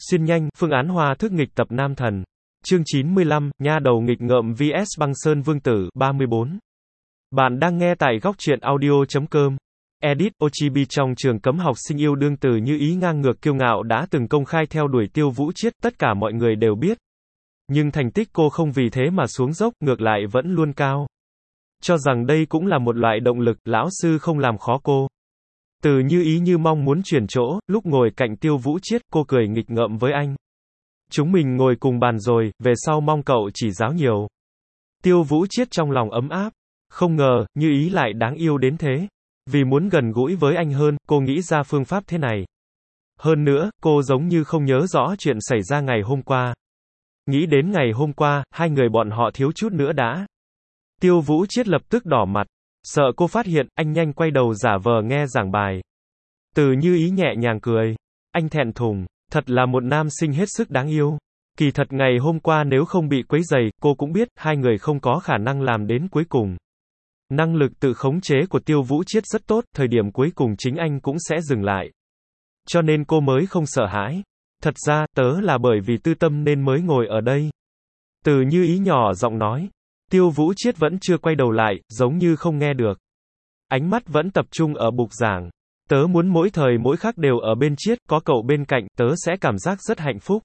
Xuyên nhanh, phương án hoa thức nghịch tập nam thần. Chương 95, nha đầu nghịch ngợm vs băng sơn vương tử, 34. Bạn đang nghe tại góc truyện audio.com. Edit, Ochibi trong trường cấm học sinh yêu đương từ Như Ý ngang ngược kiêu ngạo đã từng công khai theo đuổi Tiêu Vũ Chiết, tất cả mọi người đều biết. Nhưng thành tích cô không vì thế mà xuống dốc, ngược lại vẫn luôn cao. Cho rằng đây cũng là một loại động lực, lão sư không làm khó cô. Từ Như Ý như mong muốn chuyển chỗ, lúc ngồi cạnh Tiêu Vũ Chiết, cô cười nghịch ngợm với anh. Chúng mình ngồi cùng bàn rồi, về sau mong cậu chỉ giáo nhiều. Tiêu Vũ Chiết trong lòng ấm áp. Không ngờ, Như Ý lại đáng yêu đến thế. Vì muốn gần gũi với anh hơn, cô nghĩ ra phương pháp thế này. Hơn nữa, cô giống như không nhớ rõ chuyện xảy ra ngày hôm qua. Nghĩ đến ngày hôm qua, hai người bọn họ thiếu chút nữa đã. Tiêu Vũ Chiết lập tức đỏ mặt. Sợ cô phát hiện, anh nhanh quay đầu giả vờ nghe giảng bài. Từ Như Ý nhẹ nhàng cười. Anh thẹn thùng. Thật là một nam sinh hết sức đáng yêu. Kỳ thật ngày hôm qua nếu không bị quấy rầy, cô cũng biết, hai người không có khả năng làm đến cuối cùng. Năng lực tự khống chế của Tiêu Vũ Chiết rất tốt, thời điểm cuối cùng chính anh cũng sẽ dừng lại. Cho nên cô mới không sợ hãi. Thật ra, tớ là bởi vì tư tâm nên mới ngồi ở đây. Từ Như Ý nhỏ giọng nói. Tiêu Vũ Chiết vẫn chưa quay đầu lại, giống như không nghe được. Ánh mắt vẫn tập trung ở bục giảng. Tớ muốn mỗi thời mỗi khắc đều ở bên Chiết, có cậu bên cạnh, tớ sẽ cảm giác rất hạnh phúc.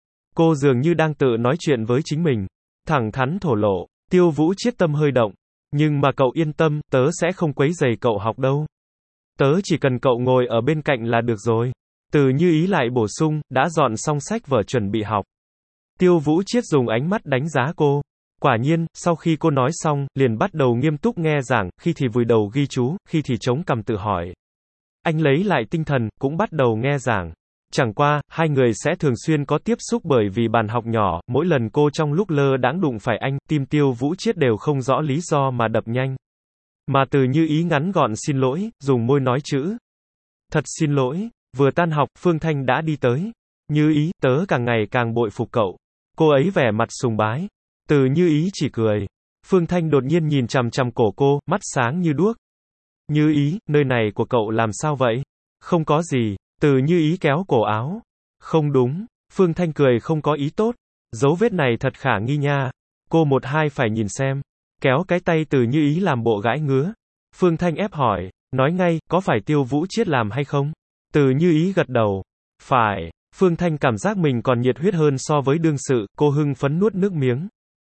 Cô dường như đang tự nói chuyện với chính mình. Thẳng thắn thổ lộ. Tiêu Vũ Chiết tâm hơi động. Nhưng mà cậu yên tâm, tớ sẽ không quấy rầy cậu học đâu. Tớ chỉ cần cậu ngồi ở bên cạnh là được rồi. Từ Như Ý lại bổ sung, đã dọn xong sách vở chuẩn bị học. Tiêu Vũ Chiết dùng ánh mắt đánh giá cô. Quả nhiên, sau khi cô nói xong, liền bắt đầu nghiêm túc nghe giảng, khi thì vùi đầu ghi chú, khi thì chống cằm tự hỏi. Anh lấy lại tinh thần, cũng bắt đầu nghe giảng. Chẳng qua, hai người sẽ thường xuyên có tiếp xúc bởi vì bàn học nhỏ, mỗi lần cô trong lúc lơ đãng đụng phải anh, tim Tiêu Vũ Chiết đều không rõ lý do mà đập nhanh. Mà Từ Như Ý ngắn gọn xin lỗi, dùng môi nói chữ. Thật xin lỗi, vừa tan học, Phương Thanh đã đi tới. Như Ý, tớ càng ngày càng bội phục cậu. Cô ấy vẻ mặt sùng bái. Từ Như Ý chỉ cười. Phương Thanh đột nhiên nhìn chằm chằm cổ cô, mắt sáng như đuốc. Như Ý, nơi này của cậu làm sao vậy? Không có gì. Từ Như Ý kéo cổ áo. Không đúng. Phương Thanh cười không có ý tốt. Dấu vết này thật khả nghi nha. Cô một hai phải nhìn xem. Kéo cái tay Từ Như Ý làm bộ gãi ngứa. Phương Thanh ép hỏi. Nói ngay, có phải Tiêu Vũ Chiết làm hay không? Từ Như Ý gật đầu. Phải. Phương Thanh cảm giác mình còn nhiệt huyết hơn so với đương sự, cô hưng phấn nuốt nước miếng.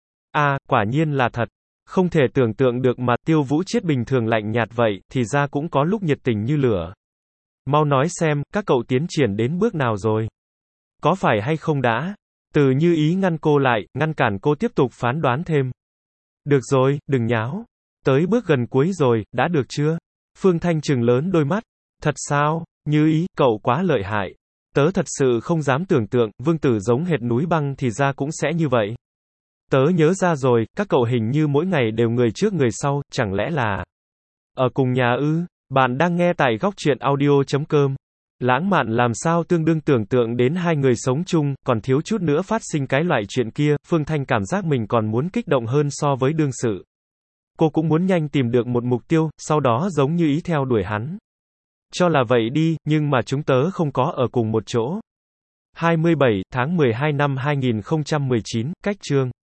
Quả nhiên là thật. Không thể tưởng tượng được mà Tiêu Vũ Chiết bình thường lạnh nhạt vậy, thì ra cũng có lúc nhiệt tình như lửa. Mau nói xem, các cậu tiến triển đến bước nào rồi? Có phải hay không đã? Từ Như Ý ngăn cô lại, ngăn cản cô tiếp tục phán đoán thêm. Được rồi, đừng nháo. Tới bước gần cuối rồi, đã được chưa? Phương Thanh trừng lớn đôi mắt. Thật sao? Như Ý, cậu quá lợi hại. Tớ thật sự không dám tưởng tượng, vương tử giống hệt núi băng thì ra cũng sẽ như vậy. Tớ nhớ ra rồi, các cậu hình như mỗi ngày đều người trước người sau, chẳng lẽ là ở cùng nhà ư? Bạn đang nghe tại góc truyện audio.com. Lãng mạn làm sao tương đương tưởng tượng đến hai người sống chung, còn thiếu chút nữa phát sinh cái loại chuyện kia, Phương Thanh cảm giác mình còn muốn kích động hơn so với đương sự. Cô cũng muốn nhanh tìm được một mục tiêu, sau đó giống Như Ý theo đuổi hắn. Cho là vậy đi, nhưng mà chúng tớ không có ở cùng một chỗ. 27 tháng 12 năm 2019, cách chương.